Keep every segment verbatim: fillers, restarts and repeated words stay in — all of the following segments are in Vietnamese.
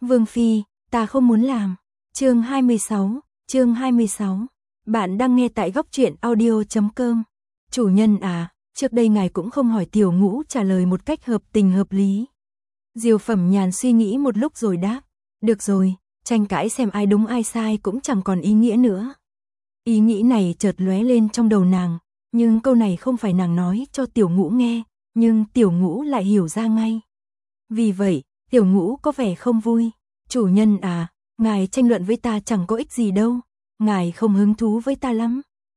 Vương phi, ta không muốn làm. Chương hai mươi sáu, chương hai mươi sáu. Bạn đang nghe tại góc truyện audio chấm com. Chủ nhân à, trước đây ngài cũng không hỏi Tiểu Ngũ trả lời một cách hợp tình hợp lý. Diêu Phẩm Nhàn suy nghĩ một lúc rồi đáp, được rồi, tranh cãi xem ai đúng ai sai cũng chẳng còn ý nghĩa nữa. Ý nghĩ này chợt lóe lên trong đầu nàng, nhưng câu này không phải nàng nói cho Tiểu Ngũ nghe, nhưng Tiểu Ngũ lại hiểu ra ngay. Vì vậy, Tiểu Ngũ có vẻ không vui. Chủ nhân à, ngài tranh luận với ta chẳng có ích gì đâu, ngài không hứng thú với ta lắm.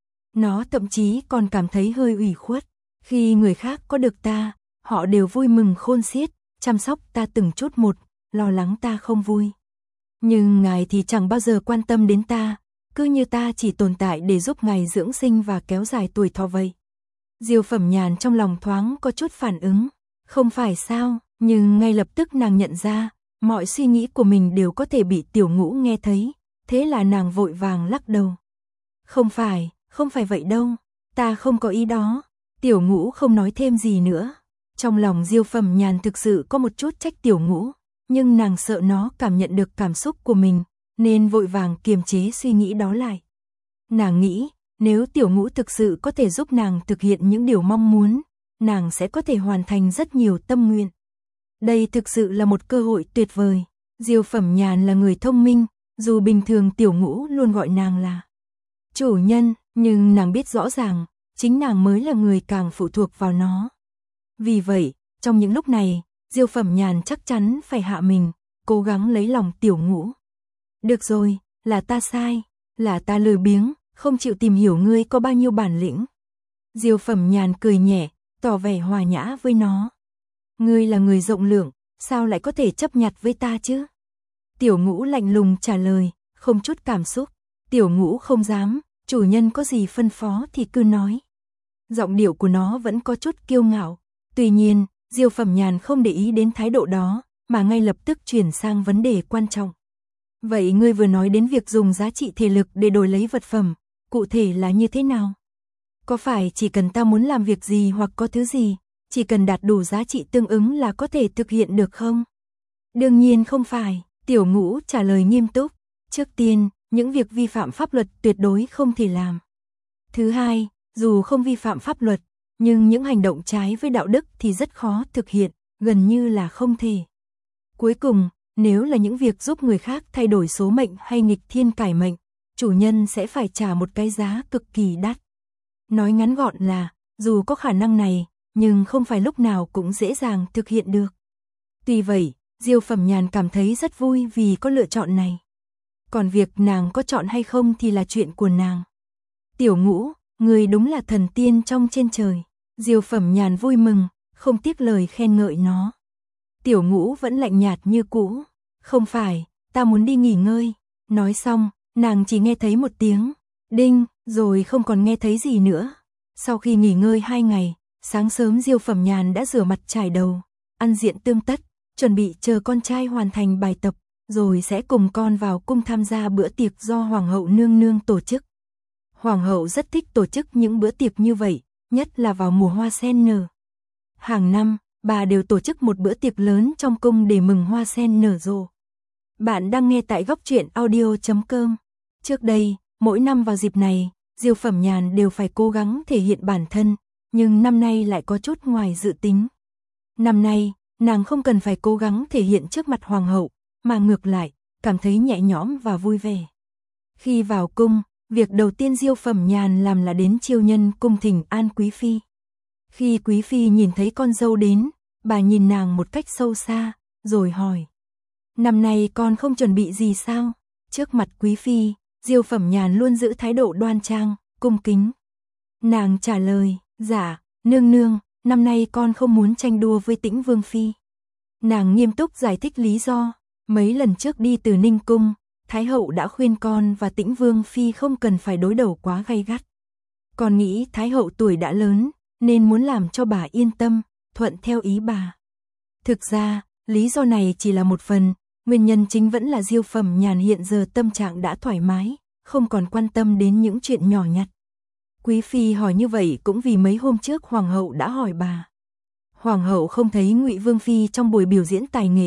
Nó thậm chí còn cảm thấy hơi ủy khuất. Khi người khác có được ta, họ đều vui mừng khôn xiết, chăm sóc ta từng chút một, lo lắng ta không vui. Nhưng ngài thì chẳng bao giờ quan tâm đến ta, cứ như ta chỉ tồn tại để giúp ngài dưỡng sinh và kéo dài tuổi thọ vậy. Diêu Phẩm Nhàn trong lòng thoáng có chút phản ứng, không phải sao, nhưng ngay lập tức nàng nhận ra, mọi suy nghĩ của mình đều có thể bị Tiểu Ngũ nghe thấy, thế là nàng vội vàng lắc đầu. Không phải, không phải vậy đâu, ta không có ý đó. Tiểu Ngũ không nói thêm gì nữa. Trong lòng Diêu Phẩm Nhàn thực sự có một chút trách Tiểu Ngũ, nhưng nàng sợ nó cảm nhận được cảm xúc của mình, nên vội vàng kiềm chế suy nghĩ đó lại. Nàng nghĩ, nếu Tiểu Ngũ thực sự có thể giúp nàng thực hiện những điều mong muốn, nàng sẽ có thể hoàn thành rất nhiều tâm nguyện. Đây thực sự là một cơ hội tuyệt vời. Diêu Phẩm Nhàn là người thông minh, dù bình thường Tiểu Ngũ luôn gọi nàng là chủ nhân, nhưng nàng biết rõ ràng, chính nàng mới là người càng phụ thuộc vào nó. Vì vậy, trong những lúc này, Diêu Phẩm Nhàn chắc chắn phải hạ mình, cố gắng lấy lòng Tiểu Ngũ. Được rồi, là ta sai, là ta lười biếng, không chịu tìm hiểu ngươi có bao nhiêu bản lĩnh. Diêu Phẩm Nhàn cười nhẹ, tỏ vẻ hòa nhã với nó. Ngươi là người rộng lượng, sao lại có thể chấp nhặt với ta chứ? Tiểu Ngũ lạnh lùng trả lời, không chút cảm xúc. Tiểu Ngũ không dám, chủ nhân có gì phân phó thì cứ nói. Giọng điệu của nó vẫn có chút kiêu ngạo. Tuy nhiên, Diêu Phẩm Nhàn không để ý đến thái độ đó, mà ngay lập tức chuyển sang vấn đề quan trọng. Vậy ngươi vừa nói đến việc dùng giá trị thể lực để đổi lấy vật phẩm, cụ thể là như thế nào? Có phải chỉ cần ta muốn làm việc gì hoặc có thứ gì, chỉ cần đạt đủ giá trị tương ứng là có thể thực hiện được không? Đương nhiên không phải, Tiểu Ngũ trả lời nghiêm túc. Trước tiên, những việc vi phạm pháp luật tuyệt đối không thể làm. Thứ hai, dù không vi phạm pháp luật, nhưng những hành động trái với đạo đức thì rất khó thực hiện, gần như là không thể. Cuối cùng, nếu là những việc giúp người khác thay đổi số mệnh hay nghịch thiên cải mệnh, chủ nhân sẽ phải trả một cái giá cực kỳ đắt. Nói ngắn gọn là, dù có khả năng này, nhưng không phải lúc nào cũng dễ dàng thực hiện được. Tuy vậy, Diêu Phẩm Nhàn cảm thấy rất vui vì có lựa chọn này. Còn việc nàng có chọn hay không thì là chuyện của nàng. Tiểu Ngũ, người đúng là thần tiên trong trên trời. Diêu Phẩm Nhàn vui mừng, không tiếc lời khen ngợi nó. Tiểu Ngũ vẫn lạnh nhạt như cũ. Không phải, ta muốn đi nghỉ ngơi. Nói xong, nàng chỉ nghe thấy một tiếng đinh, rồi không còn nghe thấy gì nữa. Sau khi nghỉ ngơi hai ngày, sáng sớm Diêu Phẩm Nhàn đã rửa mặt trải đầu, ăn diện tương tất, chuẩn bị chờ con trai hoàn thành bài tập, rồi sẽ cùng con vào cung tham gia bữa tiệc do Hoàng hậu nương nương tổ chức. Hoàng hậu rất thích tổ chức những bữa tiệc như vậy, nhất là vào mùa hoa sen nở. Hàng năm, bà đều tổ chức một bữa tiệc lớn trong cung để mừng hoa sen nở rộ. Bạn đang nghe tại góc truyện audio chấm com. Trước đây, mỗi năm vào dịp này, Diêu Phẩm Nhàn đều phải cố gắng thể hiện bản thân, nhưng năm nay lại có chút ngoài dự tính. Năm nay, nàng không cần phải cố gắng thể hiện trước mặt Hoàng hậu, mà ngược lại, cảm thấy nhẹ nhõm và vui vẻ. Khi vào cung, việc đầu tiên Diêu Phẩm Nhàn làm là đến chiêu nhân cung thỉnh an quý phi. Khi quý phi nhìn thấy con dâu đến, bà nhìn nàng một cách sâu xa, rồi hỏi. Năm nay con không chuẩn bị gì sao? Trước mặt quý phi, Diêu Phẩm Nhàn luôn giữ thái độ đoan trang, cung kính. Nàng trả lời, dạ, nương nương, năm nay con không muốn tranh đua với Tĩnh Vương phi. Nàng nghiêm túc giải thích lý do, mấy lần trước đi từ Ninh cung, Thái hậu đã khuyên con và Tĩnh Vương phi không cần phải đối đầu quá gay gắt. Con nghĩ Thái hậu tuổi đã lớn, nên muốn làm cho bà yên tâm, thuận theo ý bà. Thực ra, lý do này chỉ là một phần, nguyên nhân chính vẫn là Diêu Phẩm Nhàn hiện giờ tâm trạng đã thoải mái, không còn quan tâm đến những chuyện nhỏ nhặt. Quý phi hỏi như vậy cũng vì mấy hôm trước Hoàng hậu đã hỏi bà. Hoàng hậu không thấy Ngụy Vương phi trong buổi biểu diễn tài nghệ,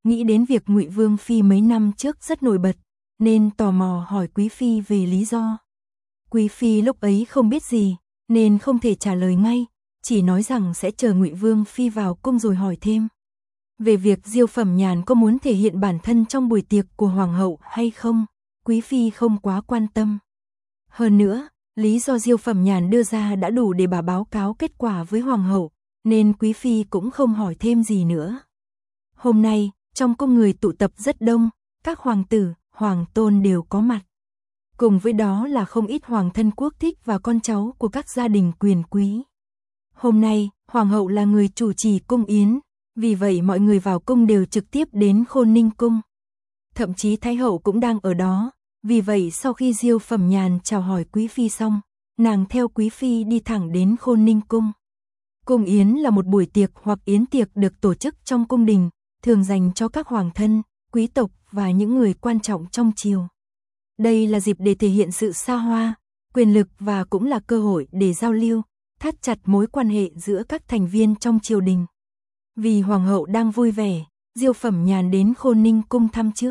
nghĩ đến việc Ngụy Vương phi mấy năm trước rất nổi bật, nên tò mò hỏi quý phi về lý do. Quý phi lúc ấy không biết gì, nên không thể trả lời ngay, chỉ nói rằng sẽ chờ Ngụy Vương phi vào cung rồi hỏi thêm. Về việc Diêu Phẩm Nhàn có muốn thể hiện bản thân trong buổi tiệc của hoàng hậu hay không, quý phi không quá quan tâm. Hơn nữa, lý do Diêu Phẩm Nhàn đưa ra đã đủ để bà báo cáo kết quả với hoàng hậu, nên quý phi cũng không hỏi thêm gì nữa. Hôm nay, trong cung người tụ tập rất đông, các hoàng tử, hoàng tôn đều có mặt. Cùng với đó là không ít hoàng thân quốc thích và con cháu của các gia đình quyền quý. Hôm nay, hoàng hậu là người chủ trì cung yến, vì vậy mọi người vào cung đều trực tiếp đến Khôn Ninh cung. Thậm chí thái hậu cũng đang ở đó, vì vậy sau khi Diêu Phẩm Nhàn chào hỏi quý phi xong, nàng theo quý phi đi thẳng đến Khôn Ninh cung. Cung yến là một buổi tiệc hoặc yến tiệc được tổ chức trong cung đình, thường dành cho các hoàng thân, quý tộc và những người quan trọng trong triều. Đây là dịp để thể hiện sự xa hoa, quyền lực và cũng là cơ hội để giao lưu, thắt chặt mối quan hệ giữa các thành viên trong triều đình. Vì hoàng hậu đang vui vẻ, Diêu Phẩm Nhàn đến Khôn Ninh cung thăm trước.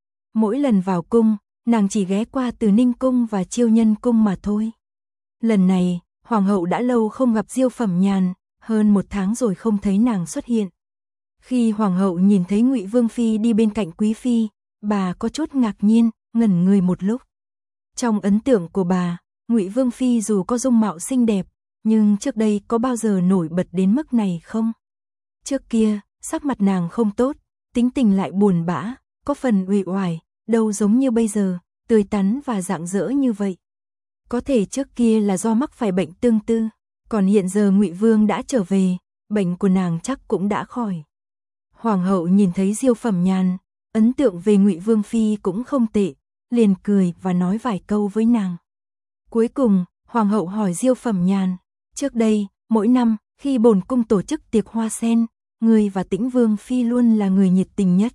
Mỗi lần vào cung, nàng chỉ ghé qua Từ Ninh cung và Chiêu Nhân cung mà thôi. Lần này, hoàng hậu đã lâu không gặp Diêu Phẩm Nhàn, hơn một tháng rồi không thấy nàng xuất hiện. Khi hoàng hậu nhìn thấy Ngụy Vương phi đi bên cạnh quý phi, bà có chút ngạc nhiên, ngẩn người một lúc. Trong ấn tượng của bà, Ngụy Vương phi dù có dung mạo xinh đẹp, nhưng trước đây có bao giờ nổi bật đến mức này không? Trước kia, sắc mặt nàng không tốt, tính tình lại buồn bã, có phần uể oải, đâu giống như bây giờ, tươi tắn và rạng rỡ như vậy. Có thể trước kia là do mắc phải bệnh tương tư, còn hiện giờ Ngụy Vương đã trở về, bệnh của nàng chắc cũng đã khỏi. Hoàng hậu nhìn thấy Diêu Phẩm Nhàn, ấn tượng về Ngụy Vương phi cũng không tệ, liền cười và nói vài câu với nàng. Cuối cùng, hoàng hậu hỏi Diêu Phẩm Nhàn, trước đây, mỗi năm, khi bổn cung tổ chức tiệc hoa sen, ngươi và Tĩnh Vương phi luôn là người nhiệt tình nhất.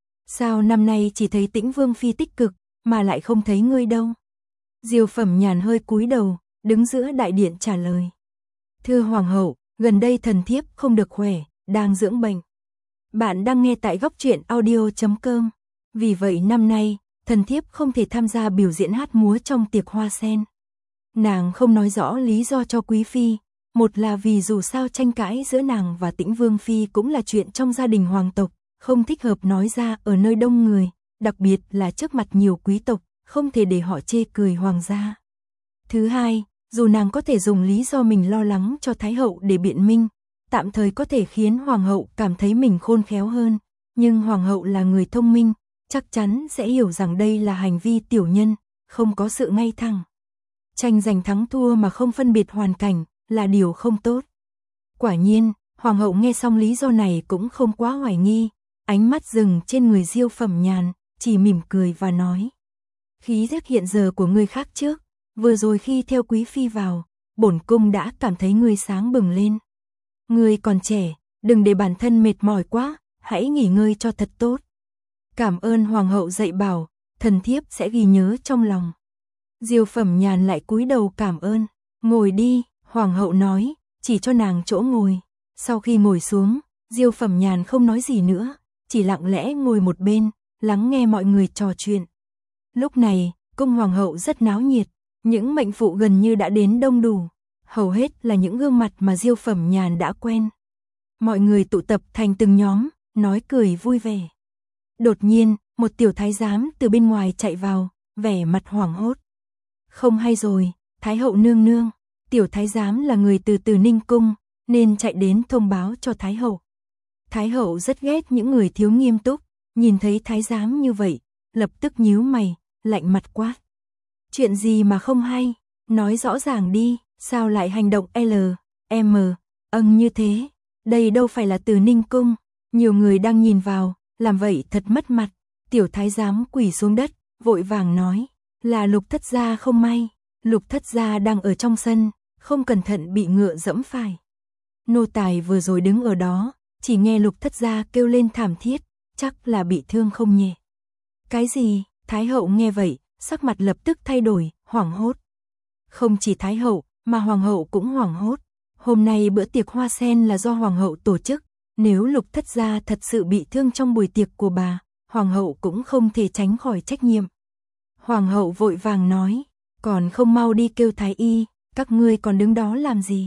Sao năm nay chỉ thấy Tĩnh Vương phi tích cực, mà lại không thấy ngươi đâu? Diêu Phẩm Nhàn hơi cúi đầu, đứng giữa đại điện trả lời. Thưa hoàng hậu, gần đây thần thiếp không được khỏe, đang dưỡng bệnh. Bạn đang nghe tại góc truyện audio chấm com. Vì vậy năm nay, thần thiếp không thể tham gia biểu diễn hát múa trong tiệc hoa sen. Nàng không nói rõ lý do cho quý phi, một là vì dù sao tranh cãi giữa nàng và Tĩnh Vương phi cũng là chuyện trong gia đình hoàng tộc, không thích hợp nói ra ở nơi đông người, đặc biệt là trước mặt nhiều quý tộc, không thể để họ chê cười hoàng gia. Thứ hai, dù nàng có thể dùng lý do mình lo lắng cho thái hậu để biện minh, tạm thời có thể khiến hoàng hậu cảm thấy mình khôn khéo hơn, nhưng hoàng hậu là người thông minh, chắc chắn sẽ hiểu rằng đây là hành vi tiểu nhân, không có sự ngay thẳng. Tranh giành thắng thua mà không phân biệt hoàn cảnh là điều không tốt. Quả nhiên, hoàng hậu nghe xong lý do này cũng không quá hoài nghi, ánh mắt dừng trên người Diêu Phẩm Nhàn, chỉ mỉm cười và nói. Khí chất hiện giờ của ngươi khác trước, vừa rồi khi theo quý phi vào, bổn cung đã cảm thấy ngươi sáng bừng lên. Ngươi còn trẻ, đừng để bản thân mệt mỏi quá, hãy nghỉ ngơi cho thật tốt. Cảm ơn hoàng hậu dạy bảo, thần thiếp sẽ ghi nhớ trong lòng. Diêu Phẩm Nhàn lại cúi đầu cảm ơn. Ngồi đi, hoàng hậu nói, chỉ cho nàng chỗ ngồi. Sau khi ngồi xuống, Diêu Phẩm Nhàn không nói gì nữa, chỉ lặng lẽ ngồi một bên, lắng nghe mọi người trò chuyện. Lúc này, cung hoàng hậu rất náo nhiệt, những mệnh phụ gần như đã đến đông đủ, hầu hết là những gương mặt mà Diêu Phẩm Nhàn đã quen. Mọi người tụ tập thành từng nhóm, nói cười vui vẻ. Đột nhiên, một tiểu thái giám từ bên ngoài chạy vào, vẻ mặt hoảng hốt. Không hay rồi, thái hậu nương nương. Tiểu thái giám là người từ Từ Ninh cung, nên chạy đến thông báo cho thái hậu. Thái hậu rất ghét những người thiếu nghiêm túc, nhìn thấy thái giám như vậy, lập tức nhíu mày, lạnh mặt quát. Chuyện gì mà không hay, nói rõ ràng đi, sao lại hành động L, M, âng như thế, đây đâu phải là Từ Ninh cung, nhiều người đang nhìn vào, làm vậy thật mất mặt. Tiểu thái giám quỳ xuống đất, vội vàng nói, là Lục thất gia không may, Lục thất gia đang ở trong sân, không cẩn thận bị ngựa dẫm phải. Nô tài vừa rồi đứng ở đó, chỉ nghe Lục thất gia kêu lên thảm thiết, chắc là bị thương không nhẹ. Cái gì? Thái hậu nghe vậy, sắc mặt lập tức thay đổi, hoảng hốt. Không chỉ thái hậu, mà hoàng hậu cũng hoảng hốt. Hôm nay bữa tiệc hoa sen là do hoàng hậu tổ chức, nếu Lục thất gia thật sự bị thương trong buổi tiệc của bà, hoàng hậu cũng không thể tránh khỏi trách nhiệm. Hoàng hậu vội vàng nói, còn không mau đi kêu thái y, các ngươi còn đứng đó làm gì?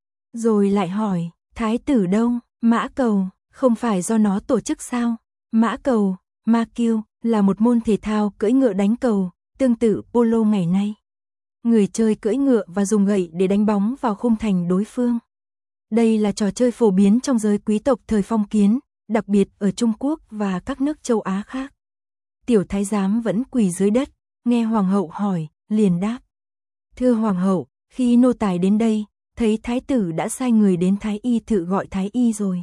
Rồi lại hỏi, thái tử đâu? Mã cầu, không phải do nó tổ chức sao? Mã cầu, ma kiêu, là một môn thể thao cưỡi ngựa đánh cầu, tương tự polo ngày nay. Người chơi cưỡi ngựa và dùng gậy để đánh bóng vào khung thành đối phương. Đây là trò chơi phổ biến trong giới quý tộc thời phong kiến, đặc biệt ở Trung Quốc và các nước châu Á khác. Tiểu thái giám vẫn quỳ dưới đất, nghe hoàng hậu hỏi, liền đáp. Thưa hoàng hậu, khi nô tài đến đây, thấy thái tử đã sai người đến thái y thự gọi thái y rồi.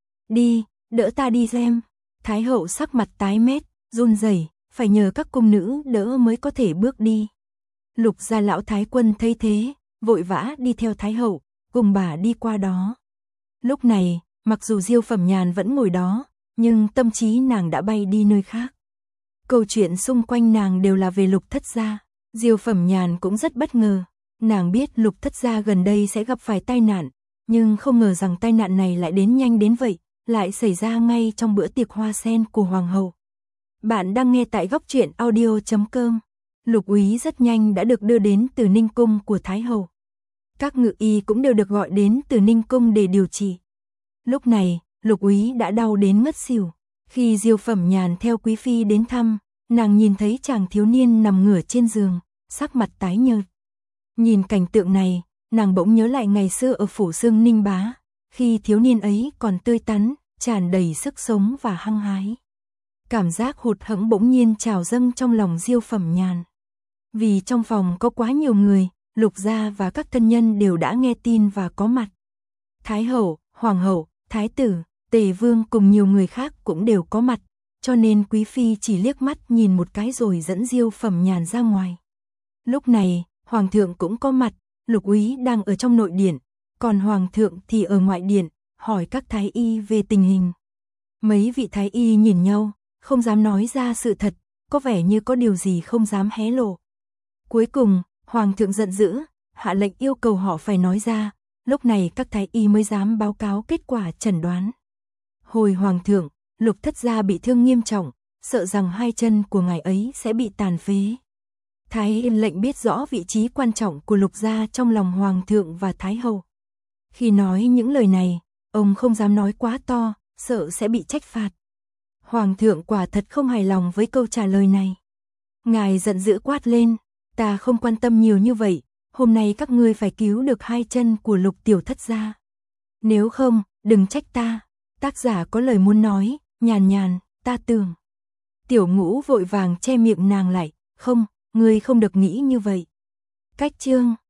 Đi, đỡ ta đi xem. Thái hậu sắc mặt tái mét, run rẩy, phải nhờ các cung nữ đỡ mới có thể bước đi. Lục gia lão thái quân thấy thế, vội vã đi theo thái hậu, cùng bà đi qua đó. Lúc này, mặc dù Diêu Phẩm Nhàn vẫn ngồi đó, nhưng tâm trí nàng đã bay đi nơi khác. Câu chuyện xung quanh nàng đều là về Lục thất gia. Diêu Phẩm Nhàn cũng rất bất ngờ. Nàng biết Lục thất gia gần đây sẽ gặp phải tai nạn, nhưng không ngờ rằng tai nạn này lại đến nhanh đến vậy, lại xảy ra ngay trong bữa tiệc hoa sen của hoàng hậu. Bạn đang nghe tại góc truyện audio chấm com. Lục úy rất nhanh đã được đưa đến từ Ninh cung của thái hậu. Các ngự y cũng đều được gọi đến từ Ninh cung để điều trị. Lúc này, Lục úy đã đau đến ngất xỉu. Khi Diêu Phẩm Nhàn theo quý phi đến thăm, nàng nhìn thấy chàng thiếu niên nằm ngửa trên giường, sắc mặt tái nhợt. Nhìn cảnh tượng này, nàng bỗng nhớ lại ngày xưa ở phủ Sương Ninh Bá, khi thiếu niên ấy còn tươi tắn, tràn đầy sức sống và hăng hái. Cảm giác hụt hẫng bỗng nhiên trào dâng trong lòng Diêu Phẩm Nhàn. Vì trong phòng có quá nhiều người, Lục gia và các thân nhân đều đã nghe tin và có mặt. Thái hậu, hoàng hậu, thái tử, tề vương cùng nhiều người khác cũng đều có mặt, cho nên quý phi chỉ liếc mắt nhìn một cái rồi dẫn Diêu Phẩm Nhàn ra ngoài. Lúc này, hoàng thượng cũng có mặt, Lục úy đang ở trong nội điện, còn hoàng thượng thì ở ngoại điện, hỏi các thái y về tình hình. Mấy vị thái y nhìn nhau, không dám nói ra sự thật, có vẻ như có điều gì không dám hé lộ. Cuối cùng, hoàng thượng giận dữ, hạ lệnh yêu cầu họ phải nói ra, lúc này các thái y mới dám báo cáo kết quả chẩn đoán. Hồi hoàng thượng, Lục thất gia bị thương nghiêm trọng, sợ rằng hai chân của ngài ấy sẽ bị tàn phế. Thái y lệnh biết rõ vị trí quan trọng của Lục gia trong lòng hoàng thượng và thái hậu. Khi nói những lời này, ông không dám nói quá to, sợ sẽ bị trách phạt. Hoàng thượng quả thật không hài lòng với câu trả lời này. Ngài giận dữ quát lên, ta không quan tâm nhiều như vậy, hôm nay các ngươi phải cứu được hai chân của Lục tiểu thất gia. Nếu không, đừng trách ta. Tác giả có lời muốn nói, Nhàn Nhàn, ta tưởng. Tiểu Ngũ vội vàng che miệng nàng lại, không, ngươi không được nghĩ như vậy. Cách chương